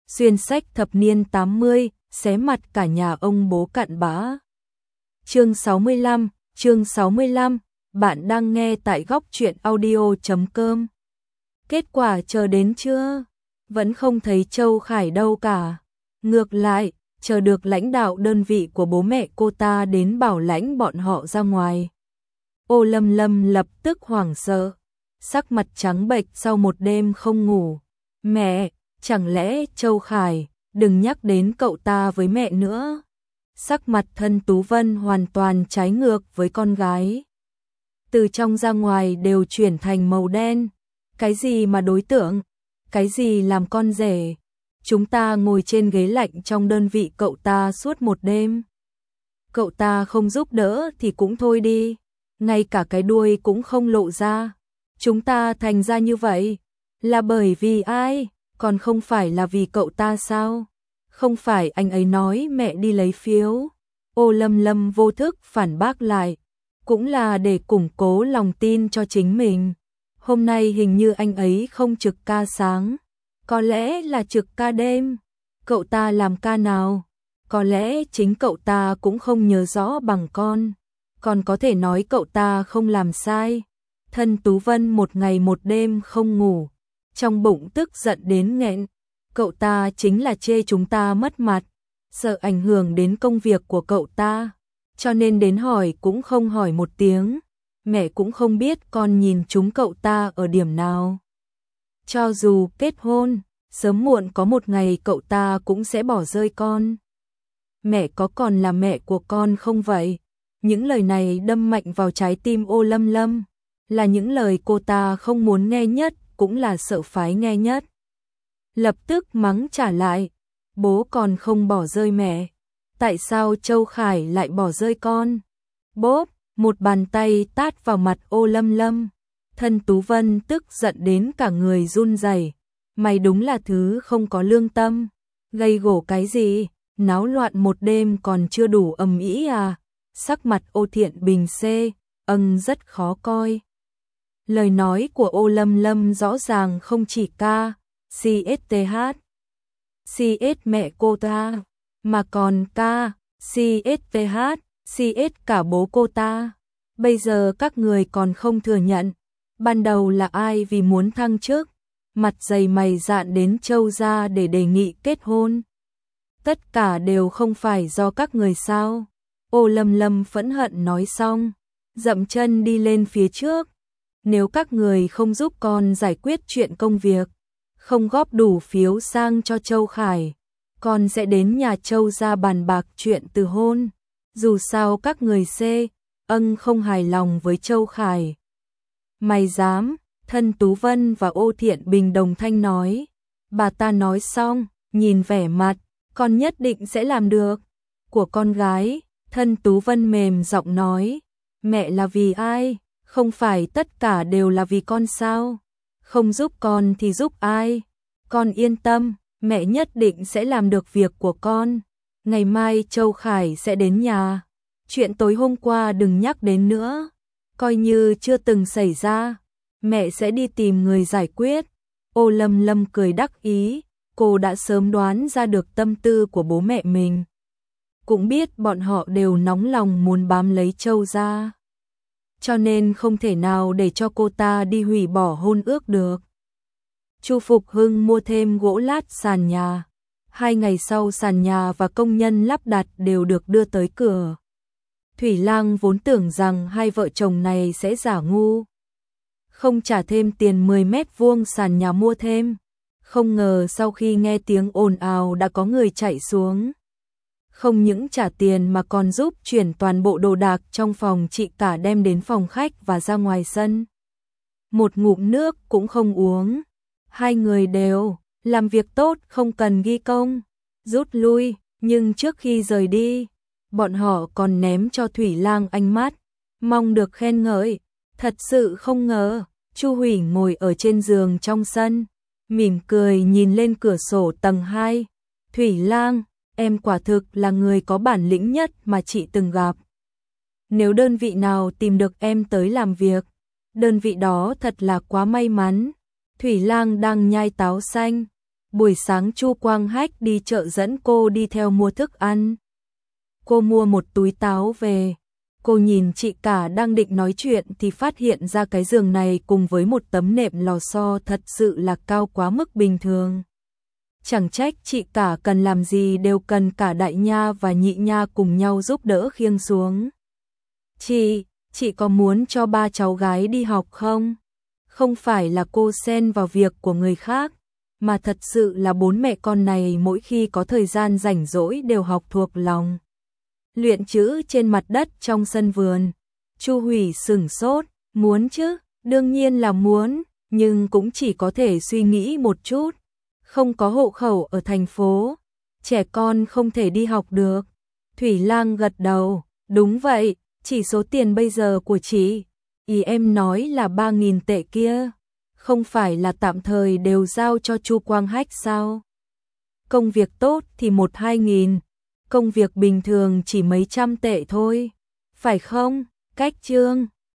xuyên sách thập niên 80, xé mặt cả nhà ông bố cặn bã. Chương 65, bạn đang nghe tại góc truyện audio.com. Kết quả chờ đến chưa? Vẫn không thấy Châu Khải đâu cả. Ngược lại, chờ được lãnh đạo đơn vị của bố mẹ cô ta đến bảo lãnh bọn họ ra ngoài. Ô Lâm Lâm lập tức hoảng sợ, sắc mặt trắng bệch sau một đêm không ngủ. Mẹ, chẳng lẽ Châu Khải, đừng nhắc đến cậu ta với mẹ nữa. Sắc mặt Thân Tú Vân hoàn toàn trái ngược với con gái. Từ trong ra ngoài đều chuyển thành màu đen. Cái gì mà đối tượng? Cái gì làm con rể? Chúng ta ngồi trên ghế lạnh trong đơn vị cậu ta suốt một đêm. Cậu ta không giúp đỡ thì cũng thôi đi. Ngay cả cái đuôi cũng không lộ ra. Chúng ta thành ra như vậy là bởi vì ai? Còn không phải là vì cậu ta sao? Không phải anh ấy nói mẹ đi lấy phiếu. Ô Lâm Lâm vô thức phản bác lại. Cũng là để củng cố lòng tin cho chính mình. Hôm nay hình như anh ấy không trực ca sáng. Có lẽ là trực ca đêm. Cậu ta làm ca nào? Có lẽ chính cậu ta cũng không nhớ rõ bằng con. Còn có thể nói cậu ta không làm sai. Thân Tú Vân một ngày một đêm không ngủ. Trong bụng tức giận đến nghẹn. Cậu ta chính là chê chúng ta mất mặt. Sợ ảnh hưởng đến công việc của cậu ta. Cho nên đến hỏi cũng không hỏi một tiếng. Mẹ cũng không biết con nhìn chúng cậu ta ở điểm nào. Cho dù kết hôn, sớm muộn có một ngày cậu ta cũng sẽ bỏ rơi con. Mẹ có còn là mẹ của con không vậy? Những lời này đâm mạnh vào trái tim Ô Lâm Lâm. Là những lời cô ta không muốn nghe nhất, cũng là sợ phái nghe nhất. Lập tức mắng trả lại. Bố còn không bỏ rơi mẹ. Tại sao Châu Khải lại bỏ rơi con? Bốp, một bàn tay tát vào mặt Ô Lâm Lâm. Thân Tú Vân tức giận đến cả người run rẩy. Mày đúng là thứ không có lương tâm. Gây gổ cái gì? Náo loạn một đêm còn chưa đủ ầm ĩ à? Sắc mặt Ô Thiện Bình rất khó coi. Lời nói của Ô Lâm Lâm rõ ràng không chỉ ca, CSTH, CS mẹ cô ta, mà còn ca, CSTH, CS cả bố cô ta. Bây giờ các người còn không thừa nhận. Ban đầu là ai vì muốn thăng chức, mặt dày mày dạn đến Châu gia để đề nghị kết hôn. Tất cả đều không phải do các người sao? Ô Lâm Lâm phẫn hận nói xong, dậm chân đi lên phía trước. Nếu các người không giúp con giải quyết chuyện công việc, không góp đủ phiếu sang cho Châu Khải, con sẽ đến nhà Châu gia bàn bạc chuyện từ hôn. Dù sao các người không hài lòng với Châu Khải. Mày dám? Thân Tú Vân và Ô Thiện Bình đồng thanh nói. Bà ta nói xong, nhìn vẻ mặt, con nhất định sẽ làm được. Của con gái, Thân Tú Vân mềm giọng nói. Mẹ là vì ai? Không phải tất cả đều là vì con sao? Không giúp con thì giúp ai? Con yên tâm, mẹ nhất định sẽ làm được việc của con. Ngày mai Châu Khải sẽ đến nhà. Chuyện tối hôm qua đừng nhắc đến nữa. Coi như chưa từng xảy ra. Mẹ sẽ đi tìm người giải quyết. Ô Lâm Lâm cười đắc ý. Cô đã sớm đoán ra được tâm tư của bố mẹ mình. Cũng biết bọn họ đều nóng lòng muốn bám lấy Châu gia. Cho nên không thể nào để cho cô ta đi hủy bỏ hôn ước được. Chu Phục Hưng mua thêm gỗ lát sàn nhà. 2 ngày sau sàn nhà và công nhân lắp đặt đều được đưa tới cửa. Thủy Lang vốn tưởng rằng hai vợ chồng này sẽ giả ngu, không trả thêm tiền 10 mét vuông sàn nhà mua thêm. Không ngờ sau khi nghe tiếng ồn ào đã có người chạy xuống. Không những trả tiền mà còn giúp chuyển toàn bộ đồ đạc trong phòng chị cả đem đến phòng khách và ra ngoài sân. Một ngụm nước cũng không uống. Hai người đều làm việc tốt không cần ghi công. Rút lui, nhưng trước khi rời đi, bọn họ còn ném cho Thủy Lang ánh mắt, mong được khen ngợi. Thật sự không ngờ, Chu Hủy ngồi ở trên giường trong sân, mỉm cười nhìn lên cửa sổ tầng 2. Thủy Lang, em quả thực là người có bản lĩnh nhất mà chị từng gặp. Nếu đơn vị nào tìm được em tới làm việc, đơn vị đó thật là quá may mắn. Thủy Lang đang nhai táo xanh, Buổi sáng Chu Quang Hách đi chợ dẫn cô đi theo mua thức ăn. Cô mua một túi táo về. Cô nhìn chị cả đang định nói chuyện thì phát hiện ra cái giường này cùng với một tấm nệm lò xo thật sự là cao quá mức bình thường. Chẳng trách chị cả cần làm gì đều cần cả đại nha và nhị nha cùng nhau giúp đỡ khiêng xuống. Chị có muốn cho ba cháu gái đi học không? Không phải là cô xen vào việc của người khác, mà thật sự là bốn mẹ con này mỗi khi có thời gian rảnh rỗi đều học thuộc lòng. Luyện chữ trên mặt đất trong sân vườn. Chu Hủy sửng sốt, muốn chứ, đương nhiên là muốn, nhưng cũng chỉ có thể suy nghĩ một chút. Không có hộ khẩu ở thành phố, trẻ con không thể đi học được. Thủy Lang gật đầu, đúng vậy, chỉ số tiền bây giờ của chị, ý em nói là 3.000 tệ kia, không phải là tạm thời đều giao cho Chu Quang Hách sao? Công việc tốt thì 1-2 nghìn, công việc bình thường chỉ mấy trăm tệ thôi, phải không? Cách Trương